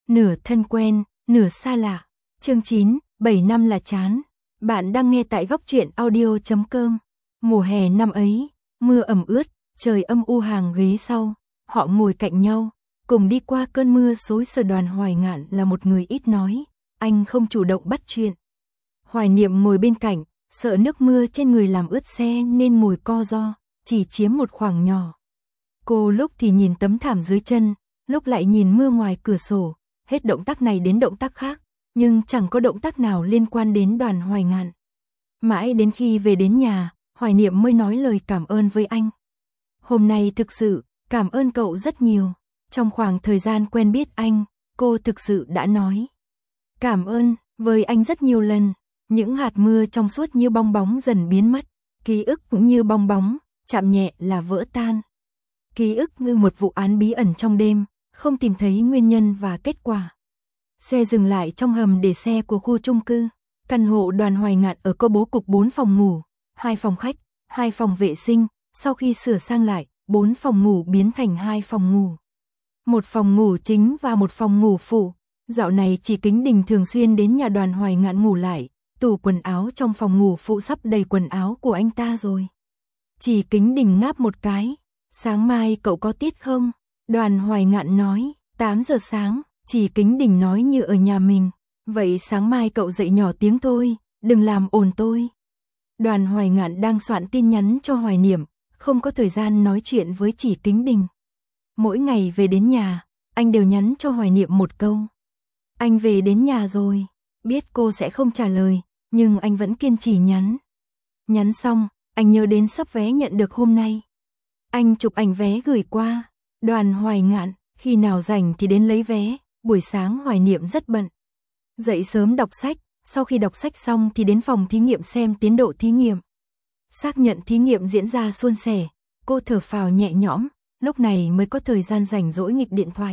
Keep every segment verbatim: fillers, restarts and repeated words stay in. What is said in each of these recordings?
nửa thân quen, nửa xa lạ. Chương chín, bảy năm là chán. Bạn đang nghe tại góc truyện audio chấm com. Mùa hè năm ấy, mưa ẩm ướt, trời âm u, hàng ghế sau, họ ngồi cạnh nhau, cùng đi qua cơn mưa xối xở. Đoàn Hoài Ngạn là một người ít nói, anh không chủ động bắt chuyện. Hoài Niệm ngồi bên cạnh, sợ nước mưa trên người làm ướt xe nên ngồi co ro, chỉ chiếm một khoảng nhỏ. Cô lúc thì nhìn tấm thảm dưới chân, lúc lại nhìn mưa ngoài cửa sổ, hết động tác này đến động tác khác, nhưng chẳng có động tác nào liên quan đến Đoàn Hoài Ngạn. Mãi đến khi về đến nhà, Hoài Niệm mới nói lời cảm ơn với anh. Hôm nay thực sự, cảm ơn cậu rất nhiều. Trong khoảng thời gian quen biết anh, cô thực sự đã nói cảm ơn với anh rất nhiều lần. Những hạt mưa trong suốt như bong bóng dần biến mất, ký ức cũng như bong bóng, chạm nhẹ là vỡ tan. Ký ức như một vụ án bí ẩn trong đêm, không tìm thấy nguyên nhân và kết quả. Xe dừng lại trong hầm để xe của khu chung cư. Căn hộ Đoàn Hoài Ngạn ở có bố cục bốn phòng ngủ, hai phòng khách, hai phòng vệ sinh. Sau khi sửa sang lại, bốn phòng ngủ biến thành hai phòng ngủ. Một phòng ngủ chính và một phòng ngủ phụ. Dạo này Chỉ Kính Đình thường xuyên đến nhà Đoàn Hoài Ngạn ngủ lại. Tủ quần áo trong phòng ngủ phụ sắp đầy quần áo của anh ta rồi. Chỉ Kính Đình ngáp một cái. Sáng mai cậu có tiết không? Đoàn Hoài Ngạn nói. tám giờ sáng. Chỉ Kính Đình nói như ở nhà mình. Vậy sáng mai cậu dậy nhỏ tiếng thôi, đừng làm ồn tôi. Đoàn Hoài Ngạn đang soạn tin nhắn cho Hoài Niệm, không có thời gian nói chuyện với Chỉ Kính Đình. Mỗi ngày về đến nhà, anh đều nhắn cho Hoài Niệm một câu. Anh về đến nhà rồi. Biết cô sẽ không trả lời, nhưng anh vẫn kiên trì nhắn. Nhắn xong, anh nhớ đến sắp vé nhận được hôm nay. Anh chụp ảnh vé gửi qua. Đoàn Hoài Ngạn, khi nào rảnh thì đến lấy vé. Buổi sáng Hoài Niệm rất bận. Dậy sớm đọc sách, sau khi đọc sách xong thì đến phòng thí nghiệm xem tiến độ thí nghiệm. Xác nhận thí nghiệm diễn ra suôn sẻ, cô thở phào nhẹ nhõm, lúc này mới có thời gian rảnh rỗi nghịch điện thoại.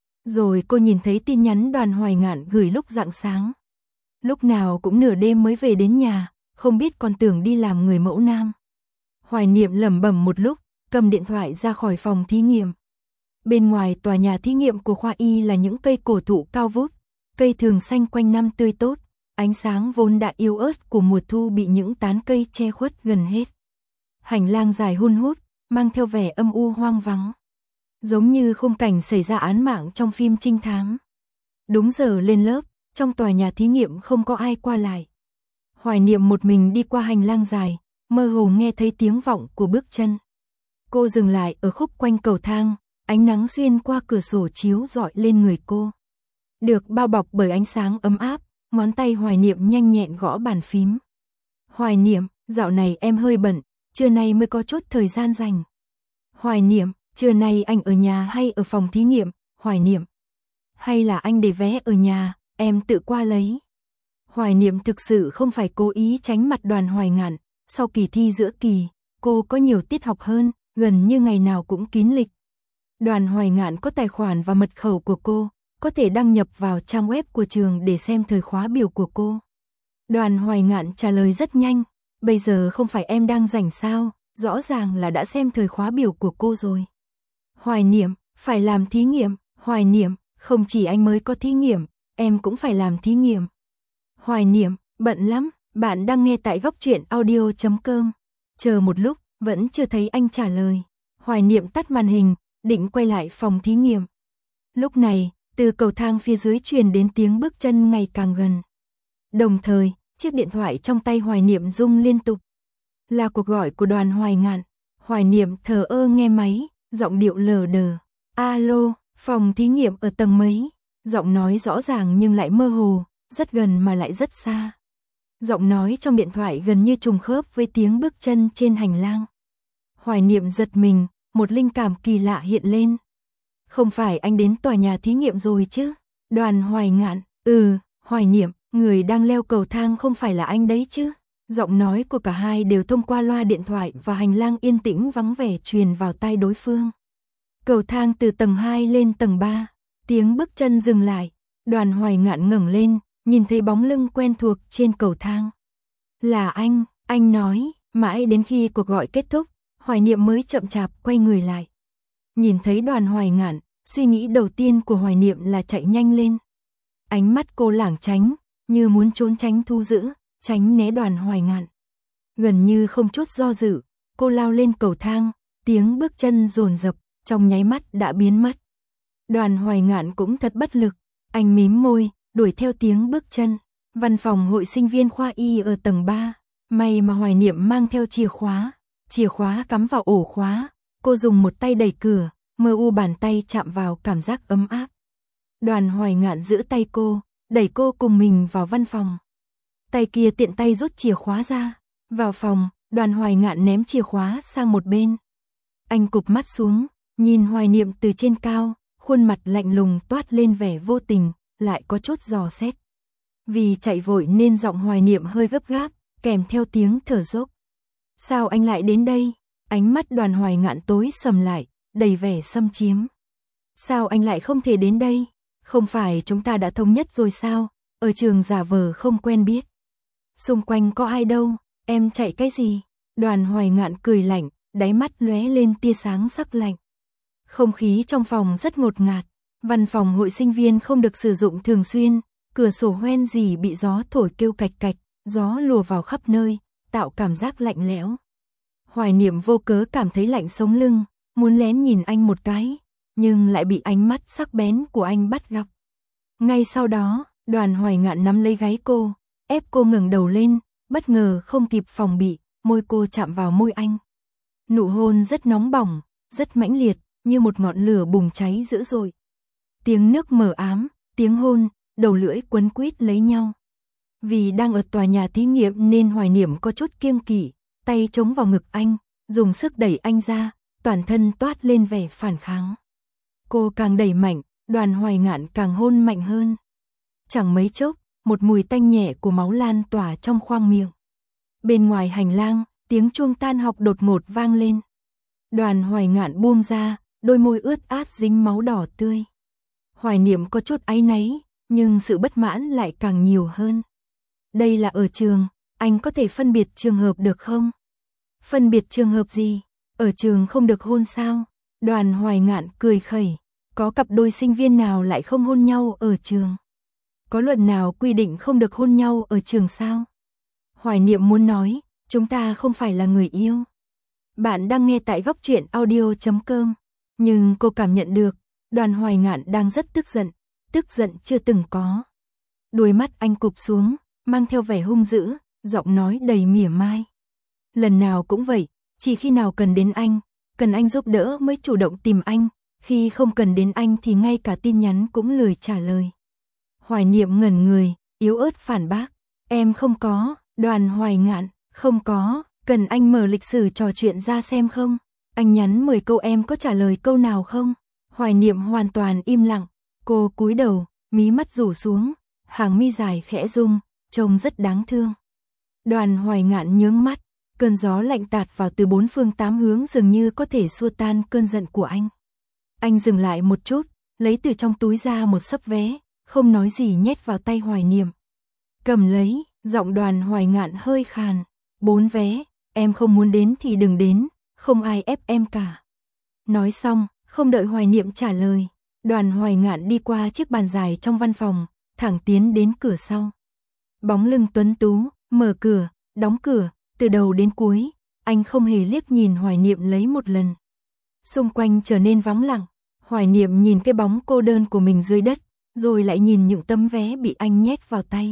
Rồi cô nhìn thấy tin nhắn Đoàn Hoài Ngạn gửi lúc rạng sáng. Lúc nào cũng nửa đêm mới về đến nhà, không biết còn tưởng đi làm người mẫu nam. Hoài Niệm lẩm bẩm một lúc, cầm điện thoại ra khỏi phòng thí nghiệm. Bên ngoài tòa nhà thí nghiệm của khoa y là những cây cổ thụ cao vút, cây thường xanh quanh năm tươi tốt, ánh sáng vốn đã yếu ớt của mùa thu bị những tán cây che khuất gần hết. Hành lang dài hun hút, mang theo vẻ âm u hoang vắng, giống như khung cảnh xảy ra án mạng trong phim trinh thám. Đúng giờ lên lớp, trong tòa nhà thí nghiệm không có ai qua lại. Hoài Niệm một mình đi qua hành lang dài, mơ hồ nghe thấy tiếng vọng của bước chân. Cô dừng lại ở khúc quanh cầu thang, ánh nắng xuyên qua cửa sổ chiếu rọi lên người cô. Được bao bọc bởi ánh sáng ấm áp, ngón tay Hoài Niệm nhanh nhẹn gõ bàn phím. Hoài Niệm, dạo này em hơi bận, trưa nay mới có chút thời gian rảnh. Hoài Niệm, trưa nay anh ở nhà hay ở phòng thí nghiệm? Hoài Niệm, hay là anh để vé ở nhà, em tự qua lấy. Hoài Niệm thực sự không phải cố ý tránh mặt Đoàn Hoài Ngạn, sau kỳ thi giữa kỳ, cô có nhiều tiết học hơn, gần như ngày nào cũng kín lịch. Đoàn Hoài Ngạn có tài khoản và mật khẩu của cô, có thể đăng nhập vào trang web của trường để xem thời khóa biểu của cô. Đoàn Hoài Ngạn trả lời rất nhanh, bây giờ không phải em đang rảnh sao, rõ ràng là đã xem thời khóa biểu của cô rồi. Hoài Niệm, phải làm thí nghiệm. Hoài Niệm, không chỉ anh mới có thí nghiệm, em cũng phải làm thí nghiệm. Hoài Niệm, bận lắm, bạn đang nghe tại góc truyện audio chấm com. Chờ một lúc, vẫn chưa thấy anh trả lời. Hoài Niệm tắt màn hình, định quay lại phòng thí nghiệm. Lúc này, từ cầu thang phía dưới truyền đến tiếng bước chân ngày càng gần. Đồng thời, chiếc điện thoại trong tay Hoài Niệm rung liên tục. Là cuộc gọi của Đoàn Hoài Ngạn. Hoài Niệm thờ ơ nghe máy, giọng điệu lờ đờ. Alo, phòng thí nghiệm ở tầng mấy? Giọng nói rõ ràng nhưng lại mơ hồ, rất gần mà lại rất xa. Giọng nói trong điện thoại gần như trùng khớp với tiếng bước chân trên hành lang. Hoài Niệm giật mình, một linh cảm kỳ lạ hiện lên. Không phải anh đến tòa nhà thí nghiệm rồi chứ? Đoàn Hoài Ngạn, ừ, Hoài Niệm, người đang leo cầu thang không phải là anh đấy chứ? Giọng nói của cả hai đều thông qua loa điện thoại và hành lang yên tĩnh vắng vẻ truyền vào tai đối phương. Cầu thang từ tầng hai lên tầng ba, tiếng bước chân dừng lại. Đoàn Hoài Ngạn ngẩng lên, nhìn thấy bóng lưng quen thuộc trên cầu thang. Là anh, anh nói, mãi đến khi cuộc gọi kết thúc, Hoài Niệm mới chậm chạp quay người lại. Nhìn thấy Đoàn Hoài Ngạn, Suy nghĩ đầu tiên của Hoài Niệm là chạy nhanh lên. Ánh mắt cô lảng tránh, như muốn trốn tránh thu giữ, tránh né Đoàn Hoài Ngạn. Gần như không chút do dự, cô lao lên cầu thang, tiếng bước chân dồn dập, trong nháy mắt đã biến mất. Đoàn Hoài Ngạn cũng thật bất lực, anh mím môi, đuổi theo tiếng bước chân. Văn phòng hội sinh viên khoa y ở tầng ba, may mà Hoài Niệm mang theo chìa khóa, chìa khóa cắm vào ổ khóa, cô dùng một tay đẩy cửa, mơ u bàn tay chạm vào cảm giác ấm áp. Đoàn Hoài Ngạn giữ tay cô, đẩy cô cùng mình vào văn phòng. Tay kia tiện tay rút chìa khóa ra, vào phòng, Đoàn Hoài Ngạn ném chìa khóa sang một bên. Anh cụp mắt xuống, nhìn Hoài Niệm từ trên cao, khuôn mặt lạnh lùng toát lên vẻ vô tình, lại có chút dò xét. Vì chạy vội nên giọng Hoài Niệm hơi gấp gáp, kèm theo tiếng thở dốc. Sao anh lại đến đây? Ánh mắt Đoàn Hoài Ngạn tối sầm lại, đầy vẻ xâm chiếm. Sao anh lại không thể đến đây? Không phải chúng ta đã thống nhất rồi sao? Ở trường giả vờ không quen biết. Xung quanh có ai đâu, em chạy cái gì? Đoàn Hoài Ngạn cười lạnh, đáy mắt lóe lên tia sáng sắc lạnh. Không khí trong phòng rất ngột ngạt, văn phòng hội sinh viên không được sử dụng thường xuyên, cửa sổ hoen rỉ bị gió thổi kêu cạch cạch, gió lùa vào khắp nơi, tạo cảm giác lạnh lẽo. Hoài Niệm vô cớ cảm thấy lạnh sống lưng, muốn lén nhìn anh một cái, nhưng lại bị ánh mắt sắc bén của anh bắt gặp. Ngay sau đó, Đoàn Hoài Ngạn nắm lấy gáy cô, ép cô ngẩng đầu lên, bất ngờ không kịp phòng bị, môi cô chạm vào môi anh. Nụ hôn rất nóng bỏng, rất mãnh liệt, như một ngọn lửa bùng cháy dữ dội. Tiếng nước mờ ám, tiếng hôn, đầu lưỡi quấn quýt lấy nhau. Vì đang ở tòa nhà thí nghiệm nên Hoài Niệm có chút kiêng kỵ, tay chống vào ngực anh, dùng sức đẩy anh ra, toàn thân toát lên vẻ phản kháng. Cô càng đẩy mạnh, Đoàn Hoài Ngạn càng hôn mạnh hơn. Chẳng mấy chốc, một mùi tanh nhẹ của máu lan tỏa trong khoang miệng. Bên ngoài hành lang, tiếng chuông tan học đột ngột vang lên. Đoàn Hoài Ngạn buông ra, đôi môi ướt át dính máu đỏ tươi. Hoài Niệm có chút áy náy, nhưng sự bất mãn lại càng nhiều hơn. Đây là ở trường, anh có thể phân biệt trường hợp được không? Phân biệt trường hợp gì? Ở trường không được hôn sao? Đoàn Hoài Ngạn cười khẩy, có cặp đôi sinh viên nào lại không hôn nhau ở trường? Có luật nào quy định không được hôn nhau ở trường sao? Hoài Niệm muốn nói, chúng ta không phải là người yêu. Bạn đang nghe tại góc truyện audio chấm com, nhưng cô cảm nhận được, Đoàn Hoài Ngạn đang rất tức giận, tức giận chưa từng có. Đôi mắt anh cụp xuống, mang theo vẻ hung dữ, giọng nói đầy mỉa mai. Lần nào cũng vậy, chỉ khi nào cần đến anh, cần anh giúp đỡ mới chủ động tìm anh, khi không cần đến anh thì ngay cả tin nhắn cũng lười trả lời. Hoài Niệm ngẩn người, yếu ớt phản bác, em không có. Đoàn Hoài Ngạn, không có, cần anh mở lịch sử trò chuyện ra xem không? Anh nhắn mười câu em có trả lời câu nào không? Hoài Niệm hoàn toàn im lặng, cô cúi đầu, mí mắt rủ xuống, hàng mi dài khẽ rung, trông rất đáng thương. Đoàn Hoài Ngạn nhướng mắt, cơn gió lạnh tạt vào từ bốn phương tám hướng dường như có thể xua tan cơn giận của anh. Anh dừng lại một chút, lấy từ trong túi ra một xấp vé, không nói gì nhét vào tay Hoài Niệm. Cầm lấy, giọng Đoàn Hoài Ngạn hơi khàn, bốn vé, em không muốn đến thì đừng đến, không ai ép em cả. Nói xong, không đợi Hoài Niệm trả lời, Đoàn Hoài Ngạn đi qua chiếc bàn dài trong văn phòng, thẳng tiến đến cửa sau. Bóng lưng tuấn tú, mở cửa, đóng cửa, từ đầu đến cuối, anh không hề liếc nhìn Hoài Niệm lấy một lần. Xung quanh trở nên vắng lặng, Hoài Niệm nhìn cái bóng cô đơn của mình dưới đất, rồi lại nhìn những tấm vé bị anh nhét vào tay.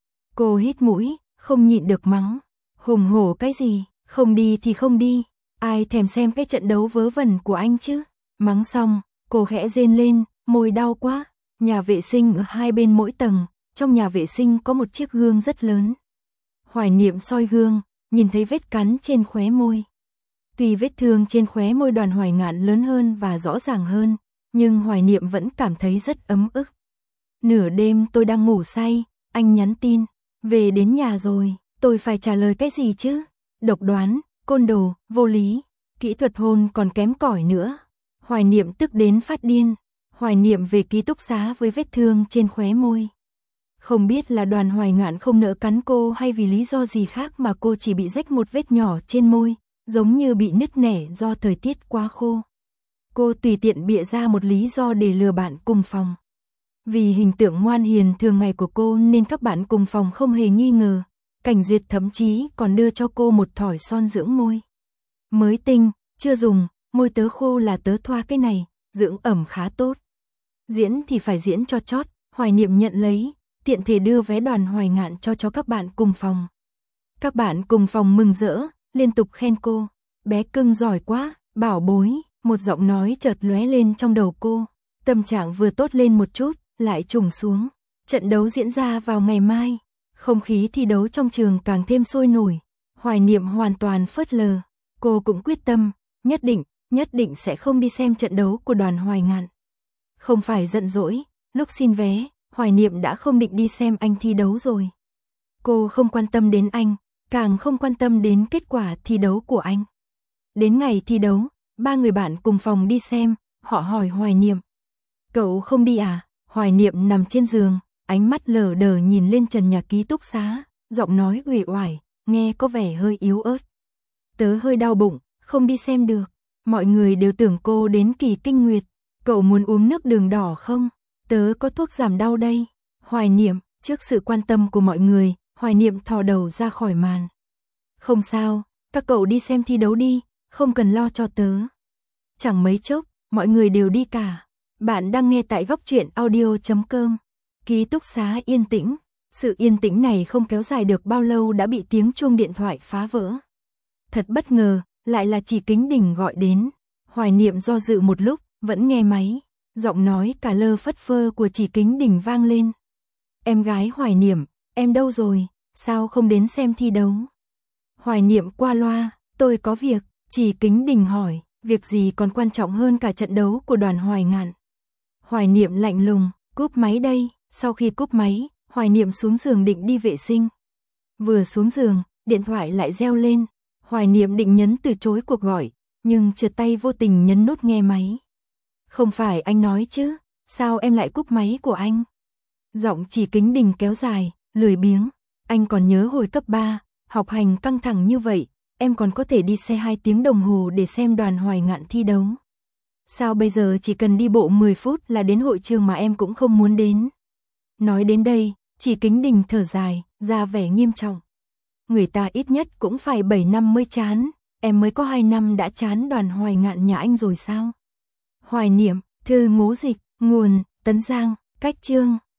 Cô hít mũi, không nhịn được mắng, hùng hổ cái gì, không đi thì không đi, ai thèm xem cái trận đấu vớ vẩn của anh chứ. Mắng xong, cô khẽ rên lên, môi đau quá. Nhà vệ sinh ở hai bên mỗi tầng, trong nhà vệ sinh có một chiếc gương rất lớn. Hoài Niệm soi gương, nhìn thấy vết cắn trên khóe môi. Tuy vết thương trên khóe môi Đoàn Hoài Ngạn lớn hơn và rõ ràng hơn, nhưng Hoài Niệm vẫn cảm thấy rất ấm ức. Nửa đêm tôi đang ngủ say, anh nhắn tin, về đến nhà rồi, tôi phải trả lời cái gì chứ? Độc đoán, côn đồ, vô lý, kỹ thuật hôn còn kém cỏi nữa. Hoài Niệm tức đến phát điên. Hoài Niệm về ký túc xá với vết thương trên khóe môi. Không biết là Đoàn Hoài Ngạn không nỡ cắn cô hay vì lý do gì khác mà cô chỉ bị rách một vết nhỏ trên môi, giống như bị nứt nẻ do thời tiết quá khô. Cô tùy tiện bịa ra một lý do để lừa bạn cùng phòng. Vì hình tượng ngoan hiền thường ngày của cô nên các bạn cùng phòng không hề nghi ngờ. Cảnh Duyệt thậm chí còn đưa cho cô một thỏi son dưỡng môi. Mới tinh, chưa dùng, môi tớ khô là tớ thoa cái này, dưỡng ẩm khá tốt. Diễn thì phải diễn cho chót, Hoài Niệm nhận lấy, tiện thể đưa vé đoàn Hoài Ngạn cho cho các bạn cùng phòng. Các bạn cùng phòng mừng rỡ, liên tục khen cô. Bé cưng giỏi quá, bảo bối, một giọng nói chợt lóe lên trong đầu cô. Tâm trạng vừa tốt lên một chút, lại trùng xuống. Trận đấu diễn ra vào ngày mai. Không khí thi đấu trong trường càng thêm sôi nổi. Hoài Niệm hoàn toàn phớt lờ. Cô cũng quyết tâm, nhất định, nhất định sẽ không đi xem trận đấu của đoàn Hoài Ngạn. Không phải giận dỗi, lúc xin vé, Hoài Niệm đã không định đi xem anh thi đấu rồi. Cô không quan tâm đến anh, càng không quan tâm đến kết quả thi đấu của anh. Đến ngày thi đấu, ba người bạn cùng phòng đi xem, họ hỏi Hoài Niệm. Cậu không đi à? Hoài Niệm nằm trên giường, ánh mắt lờ đờ nhìn lên trần nhà ký túc xá, giọng nói uể oải, nghe có vẻ hơi yếu ớt. Tớ hơi đau bụng, không đi xem được. Mọi người đều tưởng cô đến kỳ kinh nguyệt. Cậu muốn uống nước đường đỏ không? Tớ có thuốc giảm đau đây. Hoài Niệm, trước sự quan tâm của mọi người, Hoài Niệm thò đầu ra khỏi màn. Không sao, các cậu đi xem thi đấu đi, không cần lo cho tớ. Chẳng mấy chốc, mọi người đều đi cả. Bạn đang nghe tại góc truyện audio chấm com. Ký túc xá yên tĩnh. Sự yên tĩnh này không kéo dài được bao lâu đã bị tiếng chuông điện thoại phá vỡ. Thật bất ngờ, lại là Chỉ Kính Đình gọi đến. Hoài Niệm do dự một lúc, vẫn nghe máy. Giọng nói cả lơ phất phơ của Chỉ Kính Đình vang lên. Em gái Hoài Niệm, em đâu rồi, sao không đến xem thi đấu? Hoài Niệm qua loa, tôi có việc. Chỉ Kính Đình hỏi, việc gì còn quan trọng hơn cả trận đấu của đoàn Hoài Ngạn? Hoài Niệm lạnh lùng, cúp máy đây. Sau khi cúp máy, Hoài Niệm xuống giường định đi vệ sinh. Vừa xuống giường, điện thoại lại reo lên. Hoài Niệm định nhấn từ chối cuộc gọi, nhưng trượt tay vô tình nhấn nút nghe máy. Không phải anh nói chứ, sao em lại cúp máy của anh? Giọng Chỉ Kính Đình kéo dài, lười biếng. Anh còn nhớ hồi cấp ba, học hành căng thẳng như vậy, em còn có thể đi xe hai tiếng đồng hồ để xem đoàn Hoài Ngạn thi đấu. Sao bây giờ chỉ cần đi bộ mười phút là đến hội trường mà em cũng không muốn đến? Nói đến đây, Chỉ Kính Đình thở dài, ra vẻ nghiêm trọng. Người ta ít nhất cũng phải bảy năm mới chán, em mới có hai năm đã chán đoàn Hoài Ngạn nhà anh rồi sao? Hoài Niệm, thư ngố dịch, nguồn, Tấn Giang, cách chương.